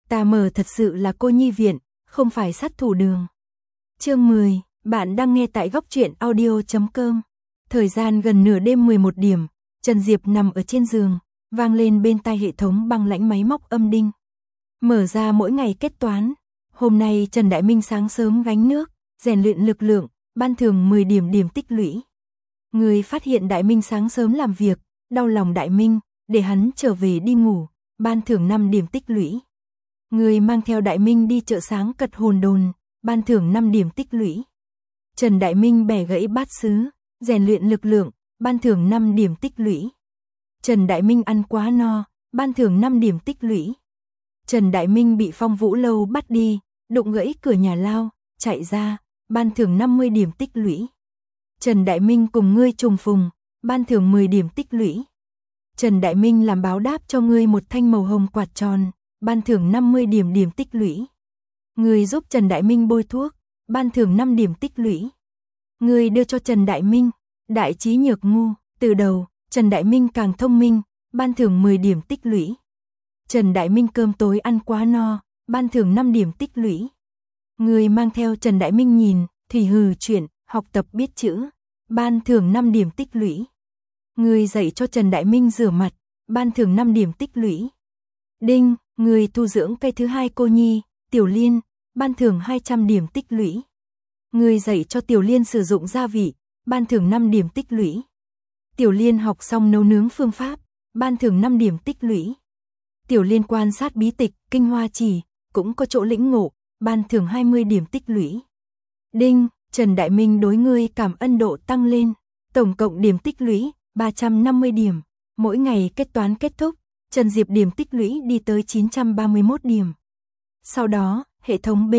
Ta mở thật sự là cô nhi viện, không phải sát thủ đường. Chương 10, bạn đang nghe tại góc truyện audio.com. Thời gian gần nửa đêm 11 điểm, Trần Diệp nằm ở trên giường, vang lên bên tai hệ thống băng lãnh máy móc âm đinh. Mở ra mỗi ngày kết toán. Hôm nay Trần Đại Minh sáng sớm gánh nước, rèn luyện lực lượng, ban thưởng 10 điểm tích lũy. Người phát hiện Đại Minh sáng sớm làm việc, đau lòng Đại Minh, để hắn trở về đi ngủ, ban thưởng 5 điểm tích lũy. Người mang theo Đại Minh đi chợ sáng cật hồn đồn, ban thưởng 5 điểm tích lũy. Trần Đại Minh bẻ gãy bát sứ, rèn luyện lực lượng, ban thưởng 5 điểm tích lũy. Trần Đại Minh ăn quá no, ban thưởng 5 điểm tích lũy. Trần Đại Minh bị Phong Vũ Lâu bắt đi, đụng gãy cửa nhà lao, chạy ra, ban thưởng 50 điểm tích lũy. Trần Đại Minh cùng ngươi trùng phùng, ban thưởng 10 điểm tích lũy. Trần Đại Minh làm báo đáp cho ngươi một thanh màu hồng quạt tròn, ban thưởng 50 điểm tích lũy. Ngươi giúp Trần Đại Minh bôi thuốc, ban thưởng 5 điểm tích lũy. Ngươi đưa cho Trần Đại Minh, đại trí nhược ngu, từ đầu, Trần Đại Minh càng thông minh, ban thưởng 10 điểm tích lũy. Trần Đại Minh cơm tối ăn quá no, ban thưởng 5 điểm tích lũy. Ngươi mang theo Trần Đại Minh nhìn, thủy hừ chuyện, học tập biết chữ, ban thưởng 5 điểm tích lũy. Ngươi dạy cho Trần Đại Minh rửa mặt, ban thưởng 5 điểm tích lũy. Đinh, ngươi tu dưỡng cây thứ hai cô nhi, Tiểu Liên, ban thưởng 200 điểm tích lũy. Ngươi dạy cho Tiểu Liên sử dụng gia vị, ban thưởng 5 điểm tích lũy. Tiểu Liên học xong nấu nướng phương pháp, ban thưởng 5 điểm tích lũy. Tiểu Liên quan sát bí tịch, kinh hoa chỉ, cũng có chỗ lĩnh ngộ, ban thưởng 20 điểm tích lũy. Đinh, Trần Đại Minh đối ngươi cảm ơn độ tăng lên, tổng cộng điểm tích lũy 350 điểm, mỗi ngày kết toán kết thúc, Trần Diệp điểm tích lũy đi tới 931 điểm. Sau đó, hệ thống B,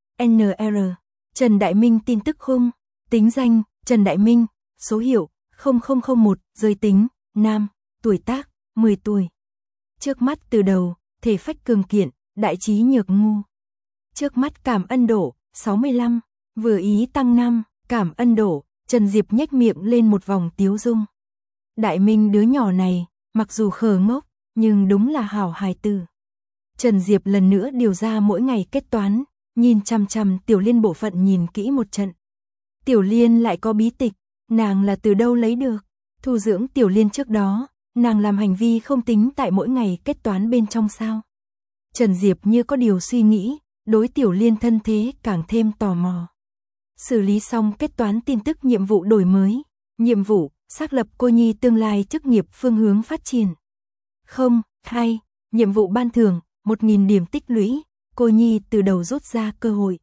NR, Trần Đại Minh tin tức khung, tính danh, Trần Đại Minh, số hiệu 0001, giới tính, nam, tuổi tác, 10 tuổi. Trước mắt từ đầu, thể phách cường kiện, đại trí nhược ngu. Trước mắt cảm ơn độ, 65, vừa ý tăng 5, cảm ơn độ, Trần Diệp nhếch miệng lên một vòng tiếu dung. Đại Minh đứa nhỏ này, mặc dù khờ ngốc, nhưng đúng là hảo hài tử. Trần Diệp lần nữa điều ra mỗi ngày kết toán, nhìn chằm chằm Tiểu Liên bộ phận nhìn kỹ một trận. Tiểu Liên lại có bí tịch, nàng là từ đâu lấy được? Thu dưỡng Tiểu Liên trước đó, nàng làm hành vi không tính tại mỗi ngày kết toán bên trong sao? Trần Diệp như có điều suy nghĩ, đối Tiểu Liên thân thế càng thêm tò mò. Xử lý xong kết toán tin tức nhiệm vụ đổi mới, nhiệm vụ xác lập cô nhi tương lai chức nghiệp phương hướng phát triển. 2. Nhiệm vụ ban thưởng 1.000 điểm tích lũy, cô nhi từ đầu rút ra cơ hội.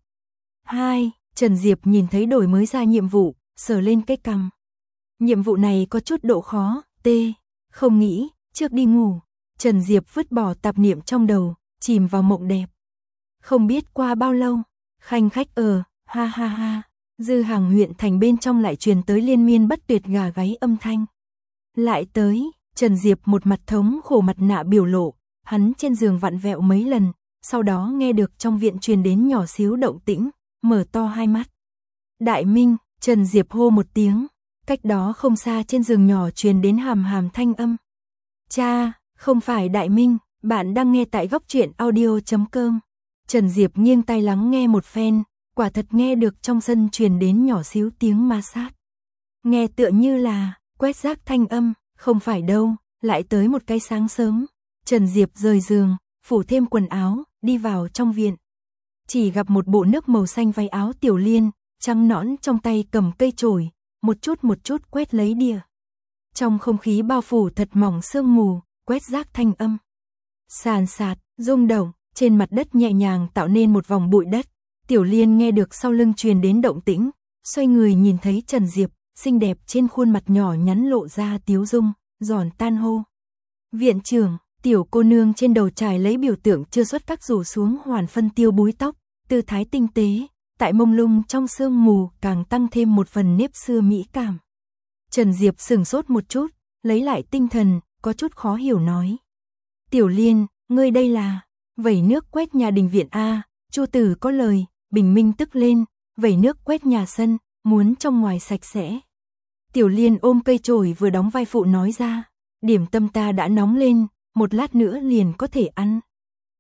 2. Trần Diệp nhìn thấy đổi mới ra nhiệm vụ, sờ lên cái cằm. Nhiệm vụ này có chút độ khó, không nghĩ, trước đi ngủ. Trần Diệp vứt bỏ tạp niệm trong đầu, chìm vào mộng đẹp. Không biết qua bao lâu, khanh khách ha ha ha, Dư Hàng huyện thành bên trong lại truyền tới liên miên bất tuyệt gà gáy âm thanh. Lại tới, Trần Diệp một mặt thống khổ mặt nạ biểu lộ, hắn trên giường vặn vẹo mấy lần, sau đó nghe được trong viện truyền đến nhỏ xíu động tĩnh, mở to hai mắt. Đại Minh, Trần Diệp hô một tiếng, cách đó không xa trên giường nhỏ truyền đến hàm hàm thanh âm. Cha, không phải Đại Minh, bạn đang nghe tại góc truyện audio.com. Trần Diệp nghiêng tai lắng nghe một phen, quả thật nghe được trong sân truyền đến nhỏ xíu tiếng ma sát. Nghe tựa như là quét rác thanh âm, không phải đâu, lại tới một cái sáng sớm. Trần Diệp rời giường, phủ thêm quần áo, đi vào trong viện. Chỉ gặp một bộ nước màu xanh váy áo Tiểu Liên, trắng nõn trong tay cầm cây chổi, một chút quét lấy đìa. Trong không khí bao phủ thật mỏng sương mù, quét rác thanh âm. Sàn sạt, rung động, trên mặt đất nhẹ nhàng tạo nên một vòng bụi đất. Tiểu Liên nghe được sau lưng truyền đến động tĩnh, xoay người nhìn thấy Trần Diệp, xinh đẹp trên khuôn mặt nhỏ nhắn lộ ra tiếu dung, giòn tan hô. Viện trưởng, tiểu cô nương trên đầu trải lấy biểu tượng chưa xuất các rủ xuống hoàn phân tiêu búi tóc, tư thái tinh tế, tại mông lung trong sương mù càng tăng thêm một phần nếp xưa mỹ cảm. Trần Diệp sửng sốt một chút, lấy lại tinh thần, có chút khó hiểu nói. Tiểu Liên, ngươi đây là vẩy nước quét nhà đình viện a? Chu Tử có lời, bình minh tức lên, vẩy nước quét nhà sân, muốn trong ngoài sạch sẽ. Tiểu Liên ôm cây chổi vừa đóng vai phụ nói ra, điểm tâm ta đã nóng lên, một lát nữa liền có thể ăn.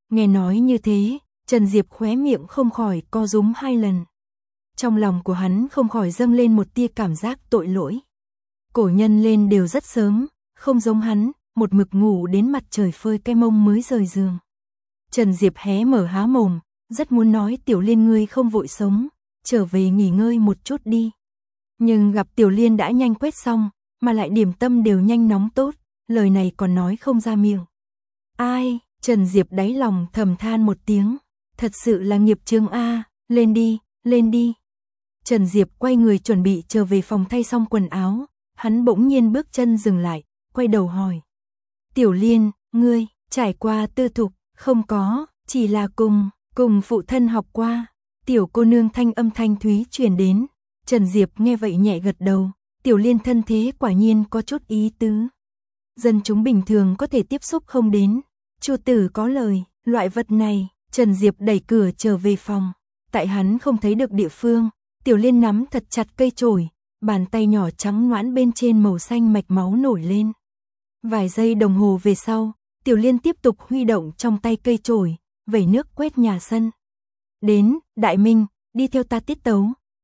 Nghe nói như thế, Trần Diệp khóe miệng không khỏi co rúm 2 lần. Trong lòng của hắn không khỏi dâng lên một tia cảm giác tội lỗi. Cổ nhân lên đều rất sớm, không giống hắn, một mực ngủ đến mặt trời phơi cái mông mới rời giường. Trần Diệp hé mở há mồm, rất muốn nói Tiểu Liên ngươi không vội sống, trở về nghỉ ngơi một chút đi. Nhưng gặp Tiểu Liên đã nhanh quét xong, mà lại điểm tâm đều nhanh nóng tốt, lời này còn nói không ra miệng. Ai, Trần Diệp đáy lòng thầm than một tiếng, thật sự là nghiệp chướng a, lên đi, lên đi. Trần Diệp quay người chuẩn bị trở về phòng thay xong quần áo, hắn bỗng nhiên bước chân dừng lại, quay đầu hỏi. Tiểu Liên, ngươi, trải qua tư thục, không có, chỉ là cùng phụ thân học qua. Tiểu cô nương thanh âm thanh thúy truyền đến, Trần Diệp nghe vậy nhẹ gật đầu, Tiểu Liên thân thế quả nhiên có chút ý tứ. Dân chúng bình thường có thể tiếp xúc không đến. Chu tử có lời, loại vật này, Trần Diệp đẩy cửa trở về phòng. Tại hắn không thấy được địa phương, Tiểu Liên nắm thật chặt cây chổi, bàn tay nhỏ trắng nõn bên trên màu xanh mạch máu nổi lên. Vài giây đồng hồ về sau, Tiểu Liên tiếp tục huy động trong tay cây chổi, vẩy nước quét nhà sân. Đến, Đại Minh, đi theo ta tiết tấu,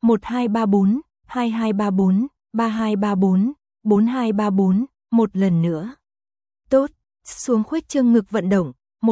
1234, 2234, 3234, 4234, một lần nữa. Tốt, xuống khuếch trương ngực vận động,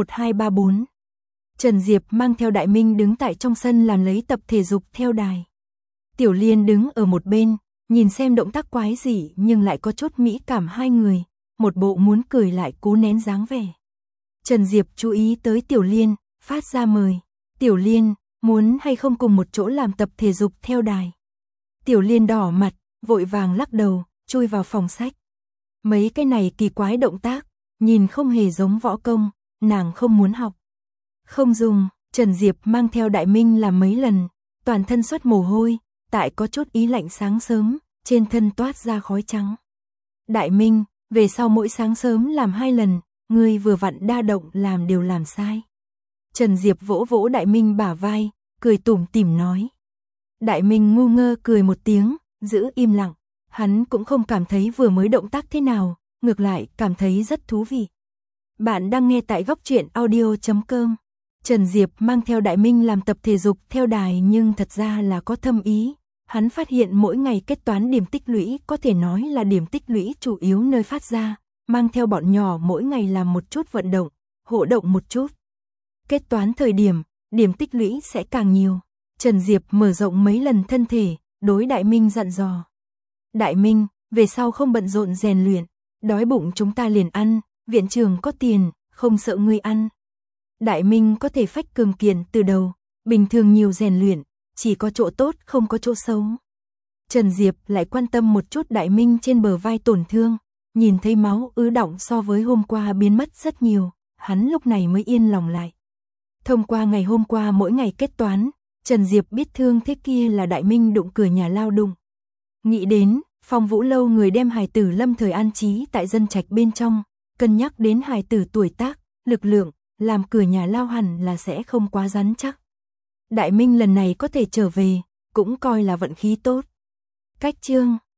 1234. Trần Diệp mang theo Đại Minh đứng tại trong sân làm lấy tập thể dục theo đài. Tiểu Liên đứng ở một bên, nhìn xem động tác quái dị nhưng lại có chút mỹ cảm hai người, một bộ muốn cười lại cố nén dáng vẻ. Trần Diệp chú ý tới Tiểu Liên, phát ra mời. Tiểu Liên, muốn hay không cùng một chỗ làm tập thể dục theo đài. Tiểu Liên đỏ mặt, vội vàng lắc đầu, chui vào phòng sách. Mấy cái này kỳ quái động tác, nhìn không hề giống võ công, nàng không muốn học. Không dùng, Trần Diệp mang theo Đại Minh làm mấy lần, toàn thân xuất mồ hôi, tại có chút ý lạnh sáng sớm, trên thân toát ra khói trắng. Đại Minh, về sau mỗi sáng sớm làm 2 lần, ngươi vừa vặn đa động làm đều làm sai. Trần Diệp vỗ vỗ Đại Minh bả vai, cười tủm tỉm nói. Đại Minh ngu ngơ cười một tiếng, giữ im lặng, hắn cũng không cảm thấy vừa mới động tác thế nào, ngược lại cảm thấy rất thú vị. Bạn đang nghe tại góc truyện audio.com. Trần Diệp mang theo Đại Minh làm tập thể dục theo đài nhưng thật ra là có thâm ý. Hắn phát hiện mỗi ngày kết toán điểm tích lũy có thể nói là điểm tích lũy chủ yếu nơi phát ra, mang theo bọn nhỏ mỗi ngày làm một chút vận động, hỗ động một chút. Kết toán thời điểm, điểm tích lũy sẽ càng nhiều. Trần Diệp mở rộng mấy lần thân thể, đối Đại Minh dặn dò. Đại Minh, về sau không bận rộn rèn luyện, đói bụng chúng ta liền ăn, viện trường có tiền, không sợ ngươi ăn. Đại Minh có thể phách cường kiện từ đầu, bình thường nhiều rèn luyện, chỉ có chỗ tốt không có chỗ xấu. Trần Diệp lại quan tâm một chút Đại Minh trên bờ vai tổn thương, nhìn thấy máu ứ đọng so với hôm qua biến mất rất nhiều, hắn lúc này mới yên lòng lại. Thông qua ngày hôm qua mỗi ngày kết toán, Trần Diệp biết thương thế kia là Đại Minh đụng cửa nhà lao đụng. Nghĩ đến, Phong Vũ lâu người đem hài tử lâm thời an trí tại dân trạch bên trong, cân nhắc đến hài tử tuổi tác, lực lượng, làm cửa nhà lao hẳn là sẽ không quá rắn chắc. Đại Minh lần này có thể trở về, cũng coi là vận khí tốt. Cách chương